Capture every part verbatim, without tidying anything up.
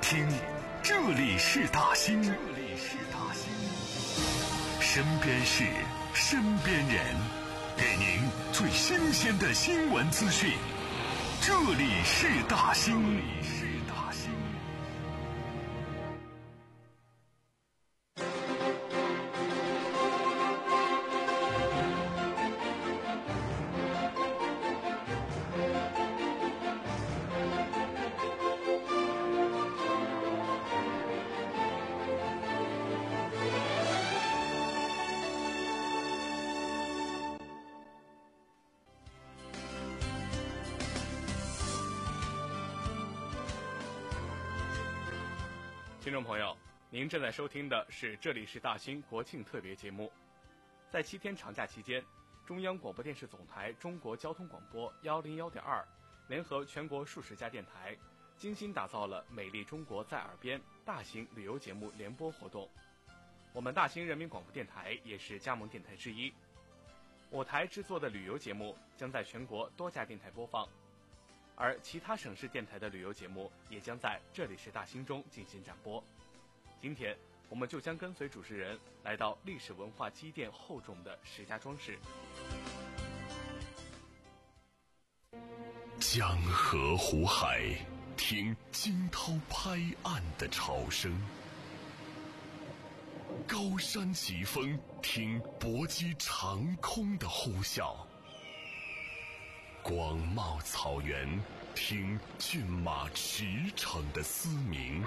听，这里是大兴，这里是大兴，身边事，身边人，给您最新鲜的新闻资讯。这里是大兴，这里是大兴。 听众朋友，您正在收听的是这里是大兴国庆特别节目。在七天长假期间，中央广播电视总台中国交通广播幺零幺点二联合全国数十家电台，精心打造了美丽中国在耳边大型旅游节目联播活动。我们大兴人民广播电台也是加盟电台之一，我台制作的旅游节目将在全国多家电台播放，而其他省市电台的旅游节目也将在这里是大兴中进行展播。今天我们就将跟随主持人来到历史文化积淀厚重的石家庄市。 江河湖海，听惊涛拍岸的潮声；高山疾风，听搏击长空的呼啸；广袤草原，听骏马驰骋的嘶鸣；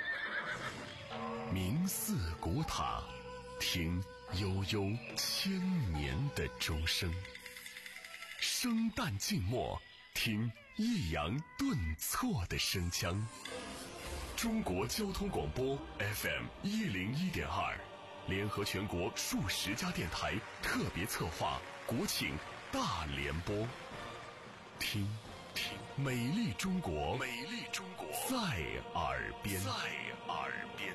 明寺古塔，听悠悠千年的钟声；生旦净末，听抑扬顿挫的声腔。中国交通广播 F M 一零一点二，联合全国数十家电台特别策划国庆大联播。听听美丽中国，美丽中国在耳边，在耳边。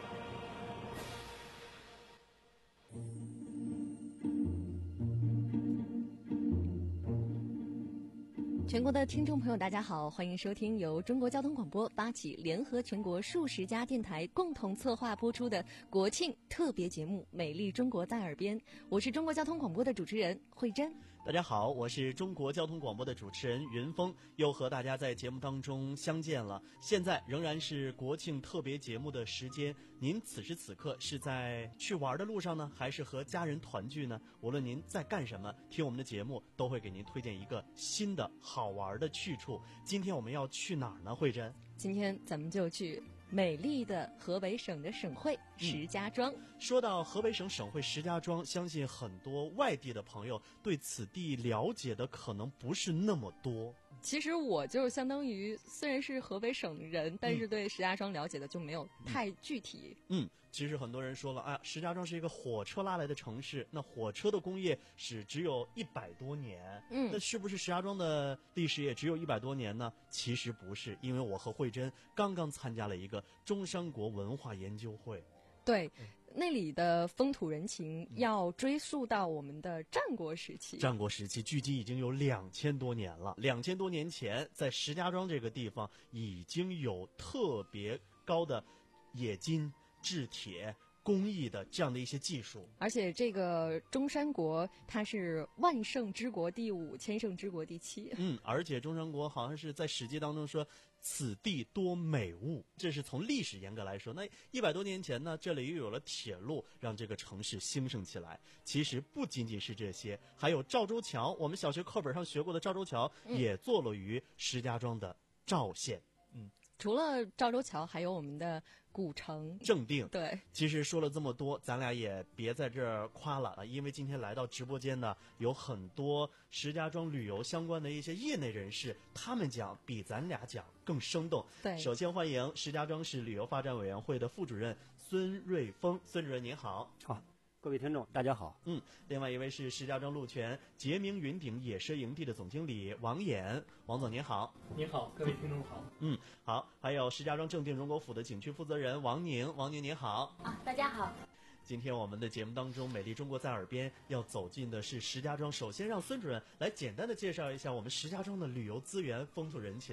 全国的听众朋友大家好，欢迎收听由中国交通广播八起联合全国数十家电台共同策划播出的国庆特别节目《美丽中国在耳边》，我是中国交通广播的主持人慧珍。 大家好，我是中国交通广播的主持人云峰，又和大家在节目当中相见了。现在仍然是国庆特别节目的时间，您此时此刻是在去玩的路上呢，还是和家人团聚呢？无论您在干什么，听我们的节目都会给您推荐一个新的好玩的去处。今天我们要去哪儿呢，慧珍？ 今天咱们就去美丽的河北省的省会石家庄、嗯、 说到河北省省会石家庄，相信很多外地的朋友对此地了解的可能不是那么多。 其实我就相当于虽然是河北省人，但是对石家庄了解的就没有太具体。 嗯，其实很多人说了，哎，石家庄是一个火车拉来的城市，那火车的工业史只有一百多年，嗯，那是不是石家庄的历史也只有一百多年呢？其实不是，因为我和慧珍刚刚参加了一个中山国文化研究会。 对，那里的风土人情要追溯到我们的战国时期。 战国时期距今已经有两千多年了。两千多年前，在石家庄这个地方已经有特别高的冶金、制铁、工艺的这样的一些技术。 而且这个中山国它是万圣之国第五，千圣之国第七。 嗯，而且中山国好像是在史记当中说此地多美物，这是从历史严格来说。那一百多年前呢，这里又有了铁路，让这个城市兴盛起来。其实不仅仅是这些，还有赵州桥，我们小学课本上学过的赵州桥、嗯、也坐落于石家庄的赵县。嗯， 除了赵州桥，还有我们的古城正定。 对， 其实说了这么多，咱俩也别在这儿夸了啊，因为今天来到直播间呢，有很多石家庄旅游相关的一些业内人士，他们讲比咱俩讲更生动。 对， 首先欢迎石家庄市旅游发展委员会的副主任孙瑞峰，孙主任您好。 好。各位听众大家好。 嗯，另外一位是石家庄鹿泉杰明云顶野奢营地的总经理王衍，王总您好。 您好，各位听众好。 嗯，好，还有石家庄正定荣国府的景区负责人王宁，王宁您好。 啊，大家好。 今天我们的节目当中，美丽中国在耳边要走进的是石家庄。首先让孙主任来简单的介绍一下我们石家庄的旅游资源、风土人情。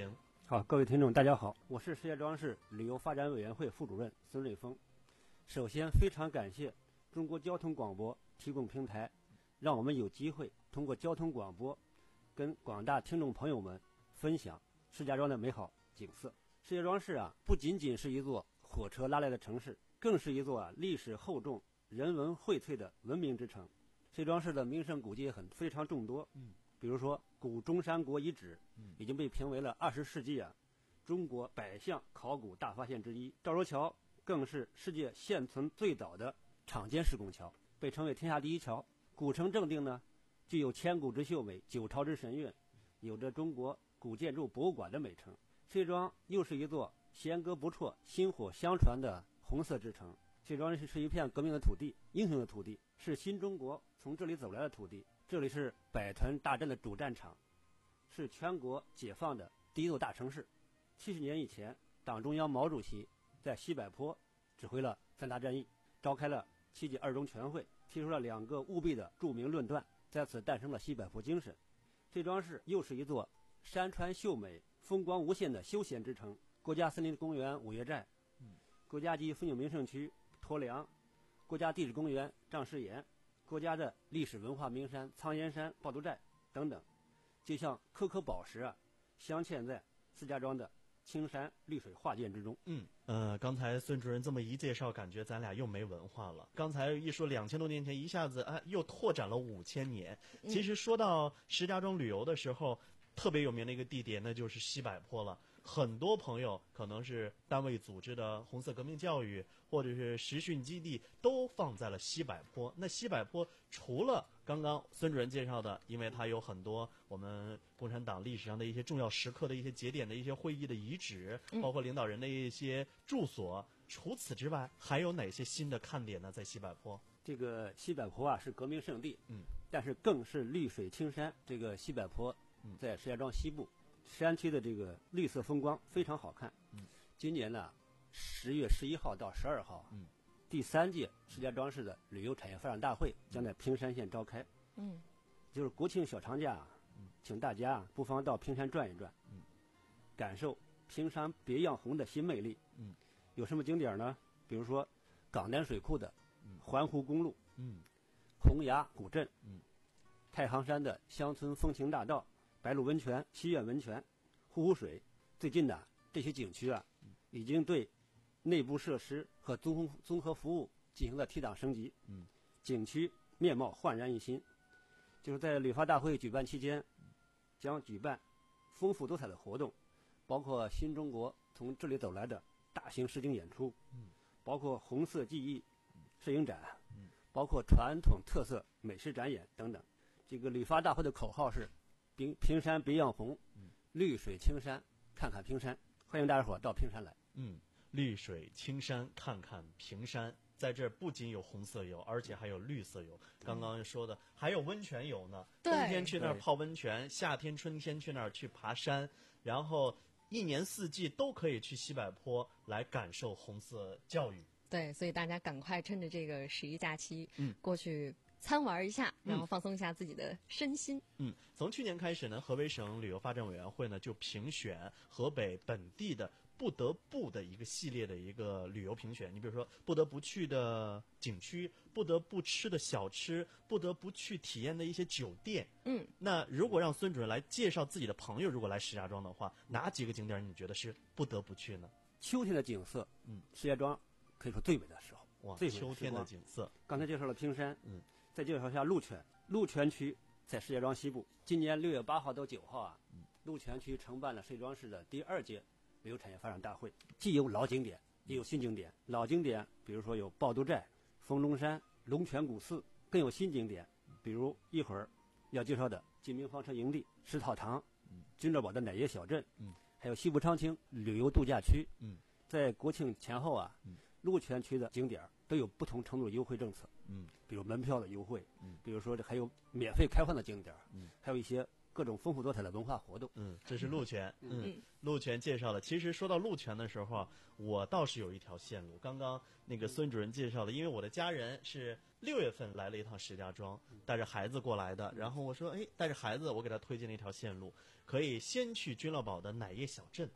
好，各位听众，大家好，我是石家庄市旅游发展委员会副主任孙瑞峰。首先，非常感谢中国交通广播提供平台，让我们有机会通过交通广播跟广大听众朋友们分享石家庄的美好景色。石家庄市啊，不仅仅是一座火车拉来的城市，更是一座啊历史厚重、人文荟萃的文明之城。石家庄市的名胜古迹很非常众多，嗯，比如说古中山国遗址，嗯，已经被评为了二十世纪啊中国百项考古大发现之一。赵州桥更是世界现存最早的敞间式拱桥，被称为天下第一桥。古城正定呢，具有千古之秀美、九朝之神韵，有着中国古建筑博物馆的美称。石家庄又是一座弦歌不辍、薪火相传的红色之城。石家庄是一片革命的土地，英雄的土地，是新中国从这里走来的土地。这里是百团大战的主战场，是全国解放的第一座大城市。七十年以前，党中央毛主席在西柏坡指挥了三大战役，召开了七届二中全会，提出了两个务必的著名论断，在此诞生了西柏坡精神。石家庄市又是一座山川秀美、风光无限的休闲之城，国家森林公园五岳寨，国家级风景名胜区鄱梁，国家地质公园丈师岩，国家的历史文化名山苍岩山抱犊寨等等，就像颗颗宝石啊，镶嵌在石家庄的青山绿水画卷之中。 嗯，呃，刚才孙主任这么一介绍，感觉咱俩又没文化了。刚才一说两千多年前，一下子哎又拓展了五千年。其实说到石家庄旅游的时候，特别有名的一个地点，那就是西柏坡了。很多朋友可能是单位组织的红色革命教育，或者是实训基地，都放在了西柏坡。那西柏坡除了刚刚孙主任介绍的，因为它有很多我们共产党历史上的一些重要时刻的一些节点的一些会议的遗址，包括领导人的一些住所。除此之外，还有哪些新的看点呢？在西柏坡， 这个西柏坡啊是革命圣地，嗯，但是更是绿水青山。这个西柏坡在石家庄西部。山区的这个绿色风光非常好看。嗯，今年呢，十月十一号到十二号，嗯，第三届石家庄市的旅游产业发展大会将在平山县召开。嗯，就是国庆小长假，嗯，请大家啊不妨到平山转一转，嗯，感受平山别样红的新魅力。嗯，有什么景点呢？比如说港南水库的环湖公路，嗯，洪崖古镇，嗯，太行山的乡村风情大道。白鹿温泉、西苑温泉、呼呼水，最近的这些景区啊，已经对内部设施和综综合服务进行了提档升级，嗯，景区面貌焕然一新。就是在旅发大会举办期间，将举办丰富多彩的活动，包括新中国从这里走来的大型实景演出，嗯，包括红色记忆摄影展，嗯，包括传统特色美食展演等等。这个旅发大会的口号是平平山别样红，绿水青山看看平山，欢迎大家伙到平山来。 嗯，绿水青山看看平山，在这儿不仅有红色游，而且还有绿色游。刚刚说的还有温泉游呢，冬天去那儿泡温泉，夏天春天去那儿去爬山，然后一年四季都可以去西柏坡来感受红色教育。 对，所以大家赶快趁着这个十一假期，嗯，过去参玩一下，然后放松一下自己的身心。 嗯，从去年开始呢，河北省旅游发展委员会呢就评选河北本地的不得不的一个系列的一个旅游评选。你比如说，不得不去的景区，不得不吃的小吃，不得不去体验的一些酒店。嗯，那如果让孙主任来介绍自己的朋友，如果来石家庄的话，哪几个景点你觉得是不得不去呢？ 秋天的景色，嗯，石家庄可以说最美的时候。 哇，秋天的景色。 刚才介绍了平山，嗯。再介绍一下鹿泉，鹿泉区在石家庄西部。今年六月八号到九号啊，鹿泉区承办了石家庄市的第二届旅游产业发展大会，既有老景点，也有新景点。老景点比如说有抱犊寨、丰隆山、龙泉古寺，更有新景点，比如一会儿要介绍的金明房车营地、石套堂、君乐堡的奶业小镇，还有西部昌清旅游度假区。在国庆前后啊，鹿泉区的景点都有不同程度的优惠政策，嗯，比如门票的优惠，嗯，比如说这还有免费开放的景点，嗯，还有一些各种丰富多彩的文化活动。 嗯，这是鹿泉，嗯，鹿泉介绍了。其实说到鹿泉的时候啊，我倒是有一条线路。刚刚那个孙主任介绍了，因为我的家人是六月份来了一趟石家庄，带着孩子过来的。然后我说，哎，带着孩子，我给他推荐了一条线路，可以先去君乐堡的奶业小镇。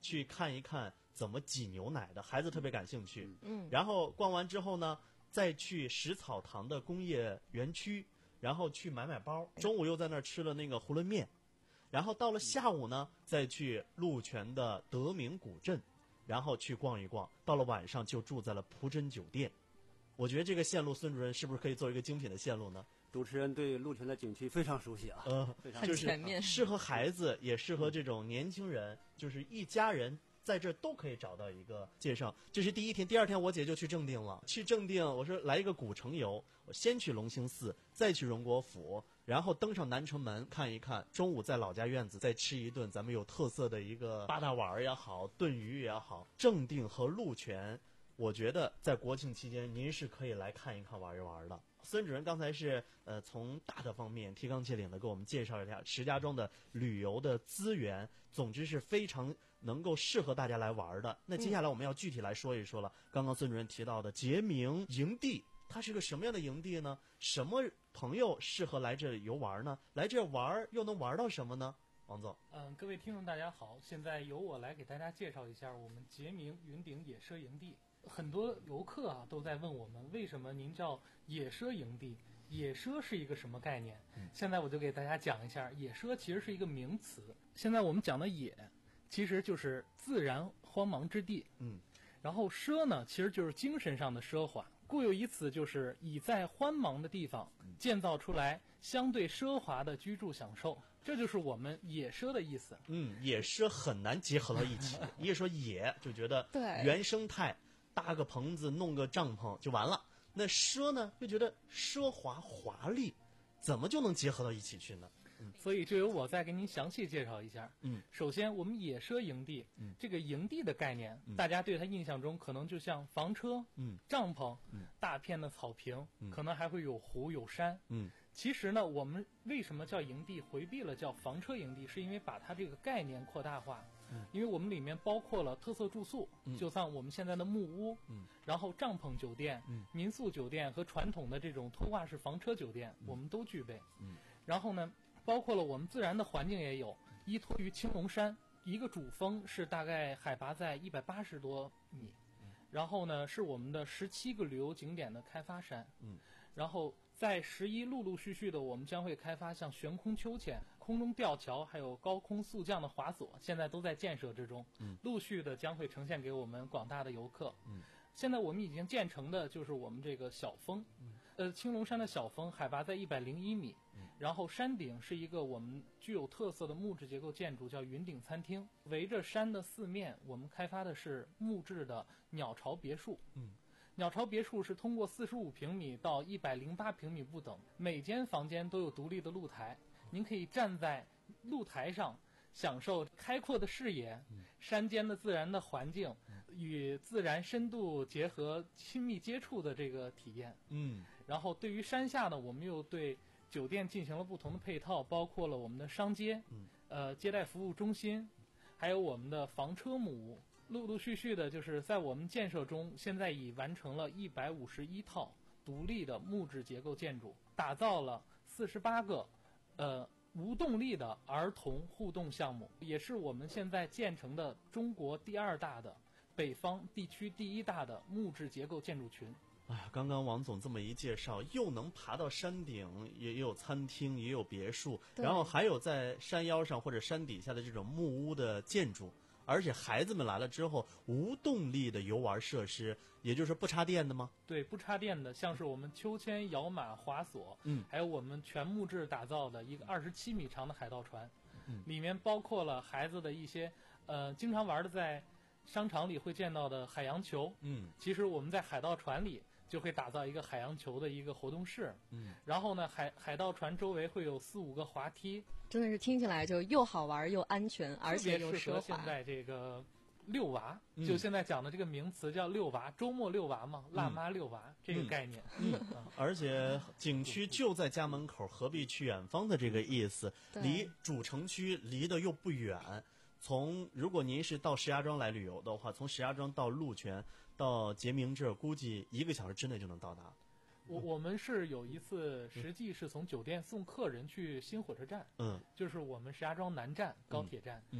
去看一看怎么挤牛奶的，孩子特别感兴趣。 嗯， 然后逛完之后呢，再去食草堂的工业园区，然后去买买包。中午又在那儿吃了那个囫囵面，然后到了下午呢，再去鹿泉的德明古镇，然后去逛一逛。到了晚上就住在了蒲珍酒店。我觉得这个线路，孙主任是不是可以做一个精品的线路呢？ 主持人对鹿泉的景区非常熟悉啊， 呃， 非常很就是全面适合孩子，也适合这种年轻人，就是一家人在这儿都可以找到一个介绍。这是第一天，第二天我姐就去正定了。去正定，我说来一个古城游，我先去隆兴寺，再去荣国府，然后登上南城门看一看。中午在老家院子再吃一顿咱们有特色的一个八大碗也好，炖鱼也好。正定和鹿泉，我觉得在国庆期间您是可以来看一看玩一玩的。孙主任刚才是呃从大的方面提纲挈领的给我们介绍一下石家庄的旅游的资源，总之是非常能够适合大家来玩的。那接下来我们要具体来说一说了。刚刚孙主任提到的杰明营地，它是个什么样的营地呢？什么朋友适合来这里游玩呢？来这玩又能玩到什么呢？王总。 嗯，各位听众大家好，现在由我来给大家介绍一下我们杰明云顶野奢营地。很多游客啊都在问我们，为什么您叫野奢营地？野奢是一个什么概念？嗯、现在我就给大家讲一下，野奢其实是一个名词。现在我们讲的野，其实就是自然荒茫之地。 嗯， 然后奢呢，其实就是精神上的奢华。故有一词，就是以在荒茫的地方建造出来相对奢华的居住享受。这就是我们野奢的意思。 嗯，野奢很难结合到一起。一说野，就觉得对原生态。搭个棚子，弄个帐篷就完了。那奢呢，就觉得奢华华丽，怎么就能结合到一起去呢？嗯， 所以就由我再给您详细介绍一下。 嗯， 首先我们野奢营地，嗯，这个营地的概念，嗯、大家对它印象中可能就像房车、嗯，帐篷、嗯，大片的草坪，嗯，可能还会有湖有山，嗯。其实呢，我们为什么叫营地，回避了叫房车营地，是因为把它这个概念扩大化。嗯，因为我们里面包括了特色住宿，嗯、就像我们现在的木屋，嗯，然后帐篷酒店、嗯、民宿酒店和传统的这种拖挂式房车酒店，嗯、我们都具备。嗯，然后呢，包括了我们自然的环境也有，依托于青龙山，一个主峰是大概海拔在一百八十多米，嗯、然后呢是我们的十七个旅游景点的开发山，嗯，然后。在十一陆陆续续的，我们将会开发像悬空秋千、空中吊桥，还有高空速降的滑索，现在都在建设之中，嗯，陆续的将会呈现给我们广大的游客。嗯，现在我们已经建成的就是我们这个小峰，嗯，呃，青龙山的小峰海拔在一百零一米，嗯，然后山顶是一个我们具有特色的木质结构建筑，叫云顶餐厅。围着山的四面，我们开发的是木质的鸟巢别墅，嗯。鸟巢别墅是通过四十五平米到一百零八平米不等，每间房间都有独立的露台，您可以站在露台上享受开阔的视野、山间的自然的环境与自然深度结合、亲密接触的这个体验。嗯，然后对于山下呢，我们又对酒店进行了不同的配套，包括了我们的商街、呃接待服务中心，还有我们的房车木屋。陆陆续续的，就是在我们建设中，现在已完成了一百五十一套独立的木质结构建筑，打造了四十八个，呃，无动力的儿童互动项目，也是我们现在建成的中国第二大的、北方地区第一大的木质结构建筑群。 哎呀，刚刚王总这么一介绍，又能爬到山顶，也有餐厅，也有别墅，然后还有在山腰上或者山底下的这种木屋的建筑。而且孩子们来了之后，无动力的游玩设施，也就是不插电的吗？ 对，不插电的，像是我们秋千、摇马、滑索，嗯，还有我们全木质打造的一个二十七米长的海盗船，嗯，里面包括了孩子的一些，呃，经常玩的在商场里会见到的海洋球，嗯，其实我们在海盗船里就会打造一个海洋球的一个活动室，嗯，然后呢，海海盗船周围会有四五个滑梯， 真的是听起来就又好玩又安全，而且又奢华。 现在这个遛娃，嗯、就现在讲的这个名词叫遛娃，周末遛娃嘛，辣妈遛娃、嗯、这个概念。 嗯，嗯而且景区就在家门口，何必去远方的这个意思，离主城区离得又不远。从如果您是到石家庄来旅游的话，从石家庄到鹿泉到杰明这儿，估计一个小时之内就能到达。 我我们是有一次，实际是从酒店送客人去新火车站，嗯，就是我们石家庄南站高铁站，嗯。嗯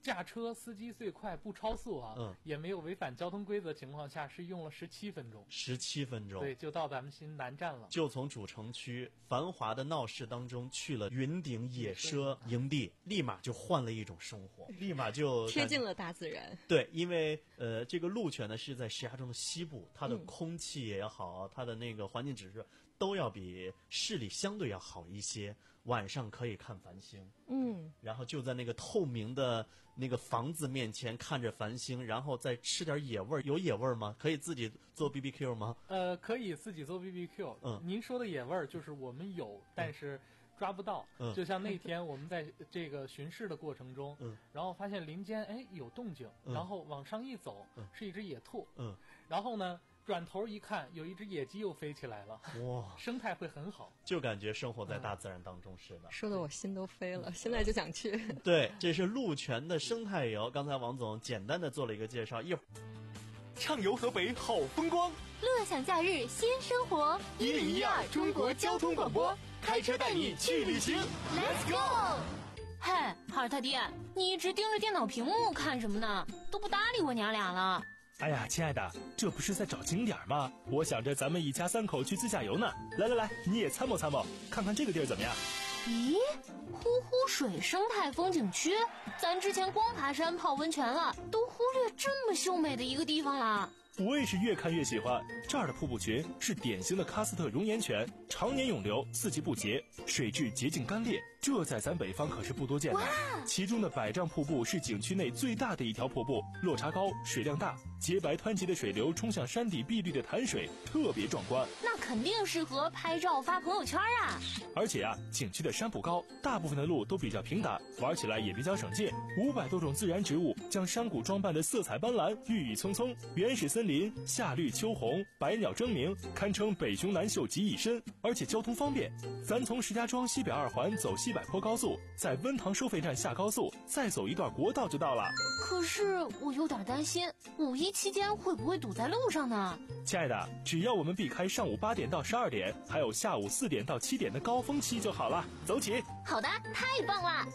驾车司机最快不超速啊，嗯，也没有违反交通规则情况下，是用了十七分钟。 十七分钟， 对，就到咱们新南站了。 就从主城区繁华的闹市当中去了云顶野奢营地，立马就换了一种生活，立马就贴近了大自然。 对，因为呃，这个鹿泉呢是在石崖中的西部，它的空气也好，嗯、它的那个环境指数都要比市里相对要好一些。晚上可以看繁星， 嗯， 然后就在那个透明的那个房子面前看着繁星，然后再吃点野味儿。有野味儿吗？可以自己做 B B Q 吗？ 呃，可以自己做 B B Q。 嗯， 您说的野味儿就是我们有，但是抓不到。 嗯， 就像那天我们在这个巡视的过程中， 嗯， 然后发现林间哎有动静， 嗯、 然后往上一走， 嗯、 是一只野兔， 嗯， 然后呢？转头一看，有一只野鸡又飞起来了， 哇， 生态会很好， 就感觉生活在大自然当中似的。嗯、 说的我心都飞了，现在就想去。 对，这是鹿泉的生态游，刚才王总简单的做了一个介绍，一会儿畅游河北好风光， 乐享假日新生活。 一零一二中国交通广播，开车带你去旅行 ，Let's go！ 嘿，哈尔他爹，你一直盯着电脑屏幕看什么呢？都不搭理我娘俩了。 哎呀，亲爱的，这不是在找景点吗？我想着咱们一家三口去自驾游呢。来来来，你也参谋参谋，看看这个地儿怎么样？ 咦，呼呼水生态风景区，咱之前光爬山泡温泉了，都忽略这么秀美的一个地方了。 我也是越看越喜欢，这儿的瀑布群是典型的喀斯特熔岩泉，常年涌流，四季不竭，水质洁净干裂，这在咱北方可是不多见的。其中的百丈瀑布是景区内最大的一条瀑布，落差高，水量大，洁白湍急的水流冲向山底碧绿的潭水，特别壮观。 那肯定适合拍照发朋友圈啊！ 而且啊，景区的山不高，大部分的路都比较平坦，玩起来也比较省劲。五百多种自然植物将山谷装扮的色彩斑斓，郁郁葱葱，原始森林夏绿秋红，百鸟争鸣，堪称北雄南秀集一身。而且交通方便，咱从石家庄西北二环走西柏坡高速，在温塘收费站下高速，再走一段国道就到了。 可是我有点担心，五一期间会不会堵在路上呢？ 亲爱的，只要我们避开上午八点到十二点，还有下午四点到七点的高峰期就好了。走起！ 好的，太棒了！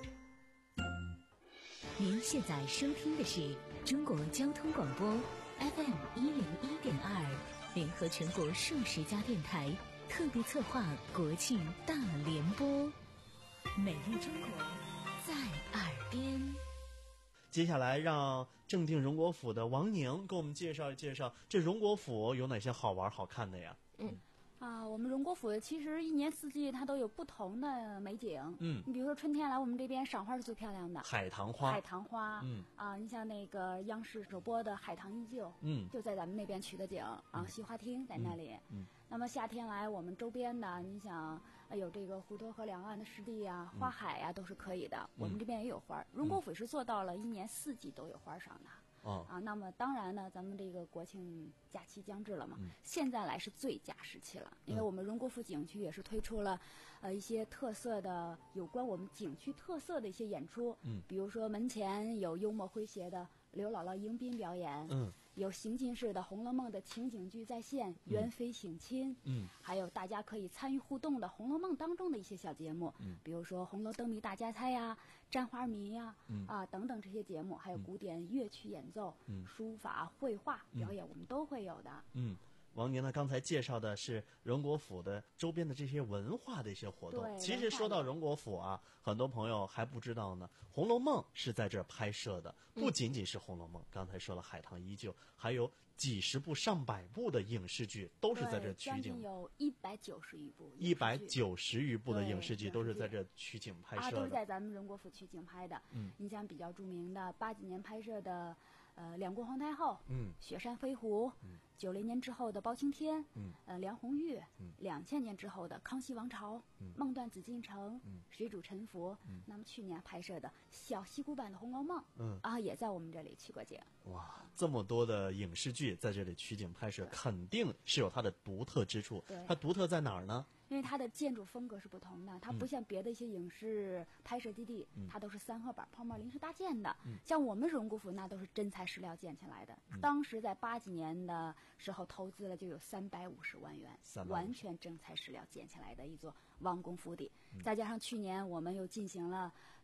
您现在收听的是中国交通广播 F M 一零一点二，联合全国数十家电台特别策划国庆大联播，美丽中国在耳边。 接下来让正定荣国府的王宁给我们介绍介绍，这荣国府有哪些好玩好看的呀？ 嗯。啊，我们荣国府其实一年四季它都有不同的美景。 嗯， 你比如说春天来我们这边赏花是最漂亮的， 海棠花。 海棠花。 嗯啊，你像那个央视首播的《海棠依旧》， 嗯， 就在咱们那边取的景啊，西花厅在那里。 嗯， 那么夏天来我们周边的，你想有这个滹沱河两岸的湿地啊、花海呀、啊，都是可以的。 嗯、 我们这边也有花，荣国府是做到了一年四季都有花赏的。 哦、 啊，那么当然呢，咱们这个国庆假期将至了嘛， 嗯、 现在来是最佳时期了，因为我们荣国府景区也是推出了，呃一些特色的有关我们景区特色的一些演出， 嗯， 比如说门前有幽默诙谐的刘姥姥迎宾表演， 嗯， 有行进式的《红楼梦》的情景剧再现，元妃省亲， 嗯， 还有大家可以参与互动的《红楼梦》当中的一些小节目， 嗯， 比如说红楼灯谜大家猜呀、沾花谜呀， 嗯啊等等这些节目，还有古典乐曲演奏， 嗯， 书法、绘画表演，我们都会有的。 嗯，王宁呢刚才介绍的是荣国府的周边的这些文化的一些活动。其实说到荣国府啊，很多朋友还不知道呢，《红楼梦》是在这儿拍摄的，不仅仅是《红楼梦》，嗯，刚才说了《海棠依旧》，还有几十部、上百部的影视剧都是在这取景， 将近有一百九十余部， 一百九十余部的影视剧都是在这取景拍摄的， 啊，都是在咱们荣国府取景拍的。 嗯， 你像比较著名的八几年拍摄的，呃，两宫皇太后， 嗯， 雪山飞狐， 嗯， 九零年之后的包青天， 嗯， 呃，梁红玉， 嗯， 两千年之后的康熙王朝， 嗯， 梦断紫禁城， 嗯， 水煮沉浮， 嗯， 那么去年拍摄的小戏骨版的《红楼梦》， 嗯， 啊，也在我们这里取过景。 哇，这么多的影视剧在这里取景拍摄，肯定是有它的独特之处。 对， 它独特在哪儿呢？ 因为它的建筑风格是不同的，它不像别的一些影视拍摄基地， 嗯、 它都是三合板泡沫临时搭建的。 嗯、 像我们荣国府那都是真材实料建起来的。 嗯、 当时在八几年的时候投资了就有三百五十万元，完全真材实料建起来的一座王宫府邸。 嗯、 再加上去年我们又进行了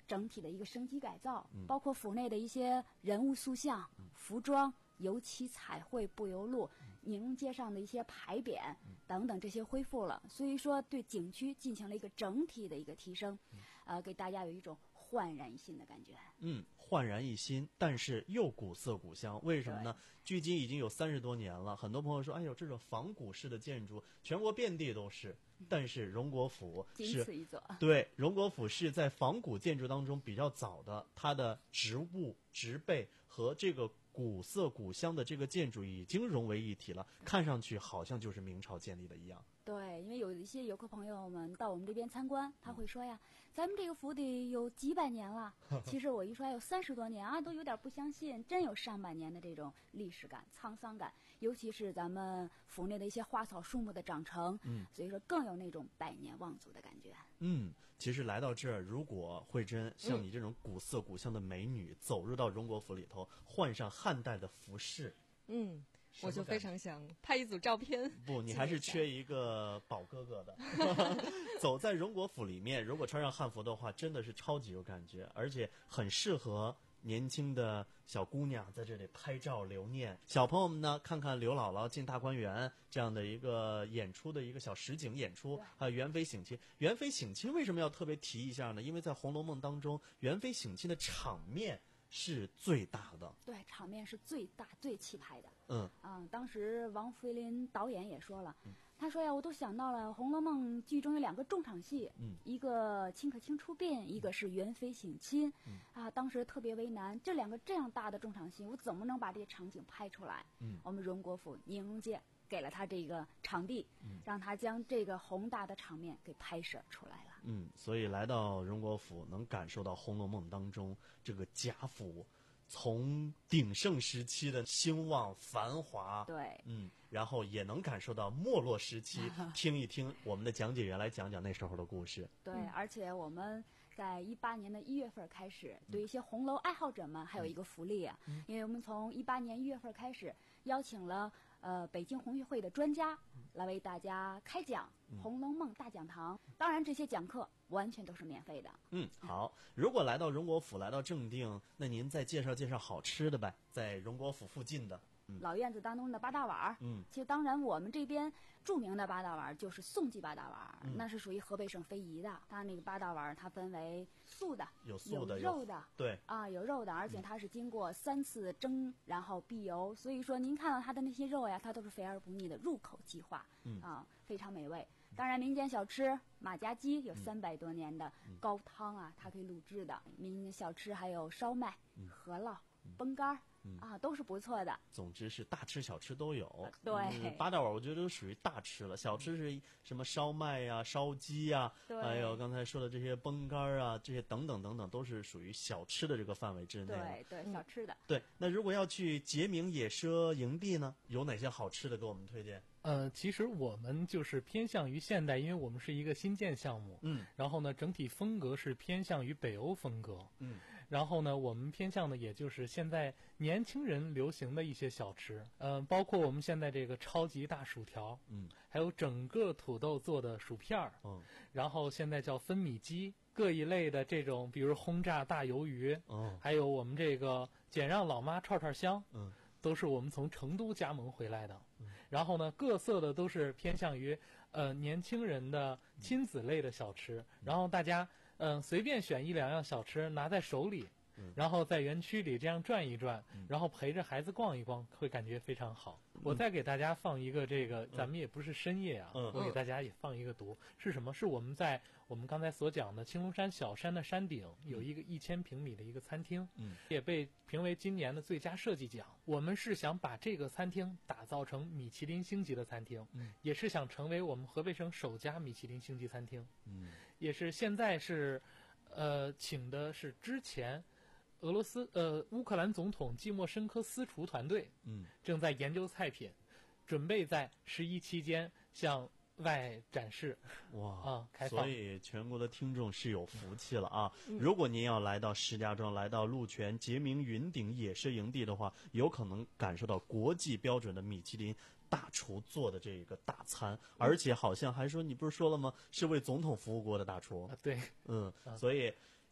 整体的一个升级改造，嗯、包括府内的一些人物塑像、嗯、服装、油漆、彩绘、步游路、宁荣街上的一些牌匾、嗯、等等，这些恢复了。所以说，对景区进行了一个整体的一个提升，嗯、呃，给大家有一种焕然一新的感觉。 嗯，焕然一新，但是又古色古香。为什么呢？距今已经有三十多年了。很多朋友说：“哎呦，这种仿古式的建筑，全国遍地都是。”但是荣国府是仅此一座。 对，荣国府是在仿古建筑当中比较早的，它的植物、植被和这个古色古香的这个建筑已经融为一体了，看上去好像就是明朝建立的一样。 对，因为有一些游客朋友们到我们这边参观，他会说呀，咱们这个府得有几百年了。其实我一说有三十多年啊，都有点不相信，真有上百年的这种历史感、沧桑感。尤其是咱们府内的一些花草树木的长成，嗯，所以说更有那种百年望族的感觉。 嗯，其实来到这儿，如果慧珍像你这种古色古香的美女，嗯、走入到荣国府里头，换上汉代的服饰， 嗯。我就非常想拍一组照片。 不，你还是缺一个宝哥哥的。走在荣国府里面，如果穿上汉服的话，真的是超级有感觉，而且很适合年轻的小姑娘在这里拍照留念。小朋友们呢，看看刘姥姥进大观园这样的一个演出的一个小实景演出，还有元妃省亲。元妃省亲为什么要特别提一下呢？因为在《红楼梦》当中，元妃省亲的场面是最大的， 对，场面是最大最气派的。 嗯嗯，当时王菲林导演也说了，嗯、他说呀，我都想到了《红楼梦》剧中有两个重场戏，嗯，一个秦可卿出殡，一个是元妃省亲，嗯啊，当时特别为难，这两个这样大的重场戏，我怎么能把这些场景拍出来？嗯，我们荣国府宁荣街给了他这个场地，嗯，让他将这个宏大的场面给拍摄出来了。 嗯，所以来到荣国府，能感受到《红楼梦》当中这个贾府从鼎盛时期的兴旺繁华， 对， 嗯，然后也能感受到没落时期，听一听我们的讲解员来讲讲那时候的故事。 对，嗯、而且我们在一八年的一月份开始，对一些红楼爱好者们还有一个福利啊，嗯、因为我们从一八年一月份开始邀请了呃北京红学会的专家来为大家开讲《红楼梦大讲堂》，当然这些讲课完全都是免费的。 嗯，好，如果来到荣国府，来到正定，那您再介绍介绍好吃的呗，在荣国府附近的。 嗯、老院子当中的八大碗，嗯，其实当然我们这边著名的八大碗就是宋记八大碗，嗯、那是属于河北省非遗的。它那个八大碗它分为素的、 有素的、 有肉的， 对啊，有肉的，而且它是经过三次蒸，然后避油，所以说您看到它的那些肉呀，它都是肥而不腻的，入口即化，嗯啊，非常美味。当然，民间小吃马家鸡有三百多年的高汤啊，它可以卤制的。民间小吃还有烧麦、饸烙、崩干儿。啊，都是不错的。 总之是大吃小吃都有。 呃、对、 嗯，八大碗我觉得都属于大吃了，小吃是什么烧麦呀、啊、烧鸡呀、 啊， 还有刚才说的这些崩干啊，这些等等等等，都是属于小吃的这个范围之内。 对对，小吃的。 对，那如果要去杰明野奢营地呢，有哪些好吃的给我们推荐？ 呃，其实我们就是偏向于现代，因为我们是一个新建项目，嗯，然后呢，整体风格是偏向于北欧风格，嗯。然后呢，我们偏向的也就是现在年轻人流行的一些小吃，嗯、呃，包括我们现在这个超级大薯条，嗯，还有整个土豆做的薯片儿，嗯，然后现在叫分米鸡，各一类的这种，比如轰炸大鱿鱼，嗯，还有我们这个简让老妈串串香，嗯，都是我们从成都加盟回来的，嗯，然后呢，各色的都是偏向于呃年轻人的亲子类的小吃，嗯、然后大家。嗯，随便选一两样小吃拿在手里，嗯、然后在园区里这样转一转，嗯、然后陪着孩子逛一逛，会感觉非常好。嗯、我再给大家放一个这个，嗯、咱们也不是深夜啊，嗯、我给大家也放一个读，嗯、是什么？是我们在我们刚才所讲的青龙山小山的山顶有一个一千平米的一个餐厅，嗯，也被评为今年的最佳设计奖。我们是想把这个餐厅打造成米其林星级的餐厅，嗯，也是想成为我们河北省首家米其林星级餐厅，嗯。也是现在是，呃，请的是之前俄罗斯呃乌克兰总统季莫申科私厨团队，嗯，正在研究菜品，准备在十一期间向外展示。 哇啊，开放！ 所以全国的听众是有福气了啊！嗯、如果您要来到石家庄，来到鹿泉杰明云顶野奢营地的话，有可能感受到国际标准的米其林大厨做的这个大餐，而且好像还说你不是说了吗？是为总统服务过的大厨。 啊、对， 嗯，啊、所以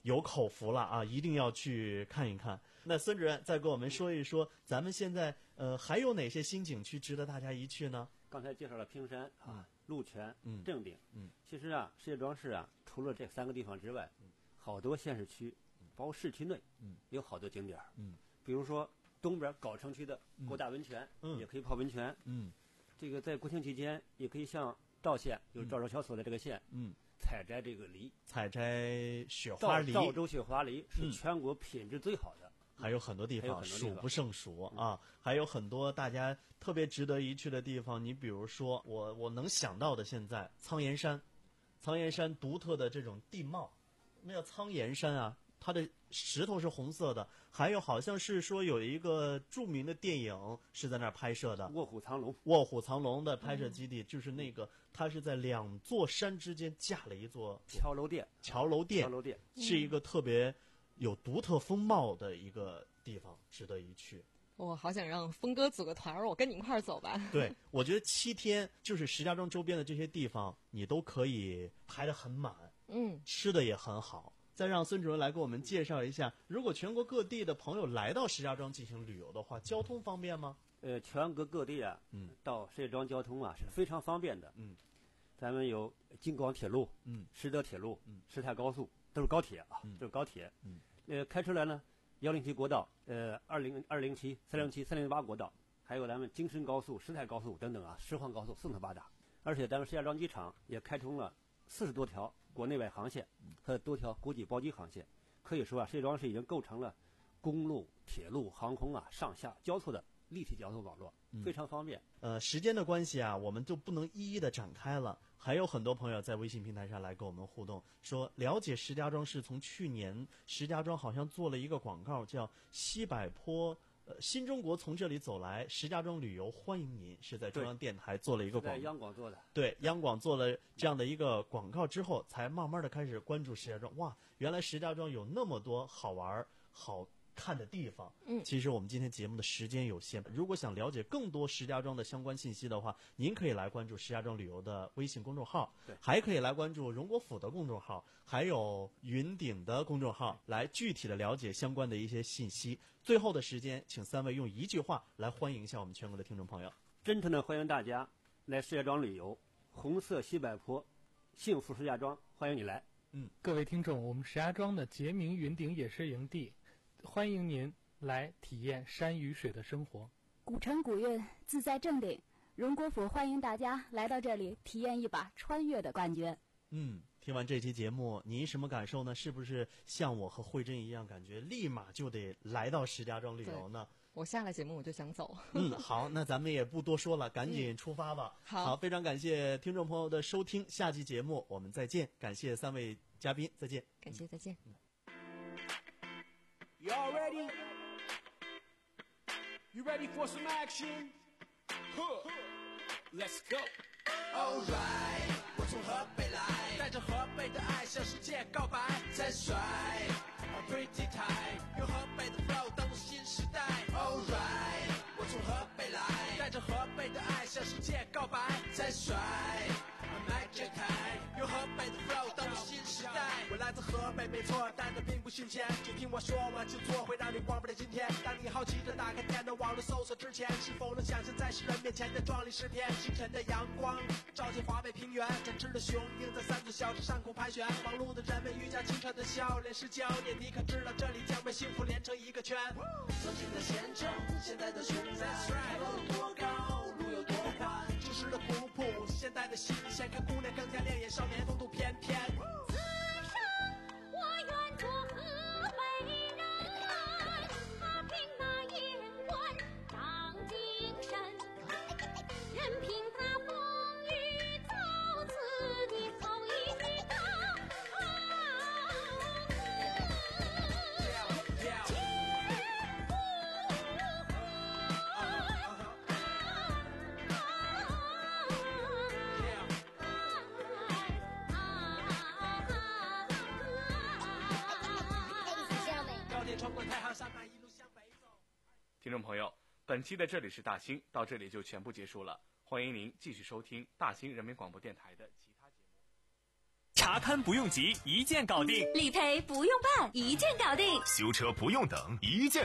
有口福了啊，一定要去看一看。那孙主任再给我们说一说，咱们现在呃还有哪些新景区值得大家一去呢？ 刚才介绍了平山啊、鹿泉、 嗯、 正定。 嗯， 其实啊，石家庄市啊，除了这三个地方之外，嗯、好多县市区，包括市区内，嗯，有好多景点。嗯，比如说东边藁城区的国大温泉，嗯，也可以泡温泉。嗯，这个在国庆期间也可以像赵县，就是赵州桥所在这个县，嗯。采摘这个梨， 采摘雪花梨， 赵州雪花梨是全国品质最好的， 嗯、还有很多地方数不胜数啊，还有很多大家特别值得一去的地方。你比如说，我我能想到的，现在苍岩山，苍岩山独特的这种地貌，那叫苍岩山啊，它的石头是红色的，还有好像是说有一个著名的电影是在那儿拍摄的，《 卧虎藏龙》。 卧虎藏龙的拍摄基地、嗯、就是那个，它是在两座山之间架了一座桥楼店。 桥楼店， 桥楼店是一个特别有独特风貌的一个地方，值得一去。 我好想让峰哥组个团儿，我跟你一块儿走吧。 对，我觉得七天就是石家庄周边的这些地方，你都可以排得很满， 嗯， 吃的也很好。再让孙主任来给我们介绍一下，如果全国各地的朋友来到石家庄进行旅游的话，交通方便吗？ 呃，全国各地啊，嗯，到石家庄交通啊是非常方便的。嗯，咱们有京广铁路，嗯，石德铁路，嗯，石太高速，都是高铁啊，嗯、都是高铁。嗯，呃，开车来呢，幺零七国道，呃，二零二零七、三零七、三零八国道，还有咱们京深高速、石太高速等等啊，石黄高速四通八达。而且咱们石家庄机场也开通了四十多条国内外航线和多条国际包机航线，可以说啊，石家庄市已经构成了公路、铁路、航空啊上下交错的立体交通网络，非常方便。 嗯、呃，时间的关系啊，我们就不能一一的展开了。还有很多朋友在微信平台上来跟我们互动，说了解石家庄市从去年石家庄好像做了一个广告，叫西柏坡。呃，新中国从这里走来，石家庄旅游欢迎您，是在中央电台做了一个广告， 在央广做的。 对，央广做了这样的一个广告之后，才慢慢的开始关注石家庄。哇，原来石家庄有那么多好玩、好看的地方。嗯，其实我们今天节目的时间有限，如果想了解更多石家庄的相关信息的话，您可以来关注石家庄旅游的微信公众号， 对， 还可以来关注荣国府的公众号，还有云顶的公众号，来具体的了解相关的一些信息。最后的时间，请三位用一句话来欢迎一下我们全国的听众朋友。 真诚的欢迎大家来石家庄旅游，红色西柏坡，幸福石家庄，欢迎你来。 嗯，各位听众，我们石家庄的杰明云顶野狮营地，欢迎您来体验山与水的生活。 古城古韵，自在正定，荣国府欢迎大家来到这里，体验一把穿越的感觉。 嗯，听完这期节目，您什么感受呢？是不是像我和慧珍一样，感觉立马就得来到石家庄旅游呢？ 我下了节目我就想走。 嗯，好，那咱们也不多说了，赶紧出发吧。 嗯、好, 好，非常感谢听众朋友的收听，下期节目我们再见。感谢三位嘉宾，再见。 感谢，再见。 You all ready? You ready for some action? Huh. Let's go. Alright, 我从河北来，带着河北的爱向世界告白，再甩 Pretty tight， 用河北的 flow 当作新时代。Alright， 我从河北来，带着河北的爱向世界告白，再甩 Magic time， 用河北的 flow 当作新时代。我来自河北没错，但这并不新鲜，就听我说完就做，会让你忘不了今天。当你好奇地打开电脑网络搜索之前，是否能想象在世人面前的壮丽诗篇？清晨的阳光照进华北平原，展翅的雄鹰在三座小山上空盘旋，忙碌的人们愈加清澈的笑脸是焦点，你可知道这里将被幸福连成一个圈？曾经的县城，现在的存在，海楼有多高，路有多宽，旧时的古朴，现代的新鲜，看姑娘更加亮眼，少年风度翩翩。 听众朋友，本期的这里是大兴，到这里就全部结束了。欢迎您继续收听大兴人民广播电台的其他节目。 查勘不用急，一键搞定； 理赔不用办，一键搞定； 修车不用等，一键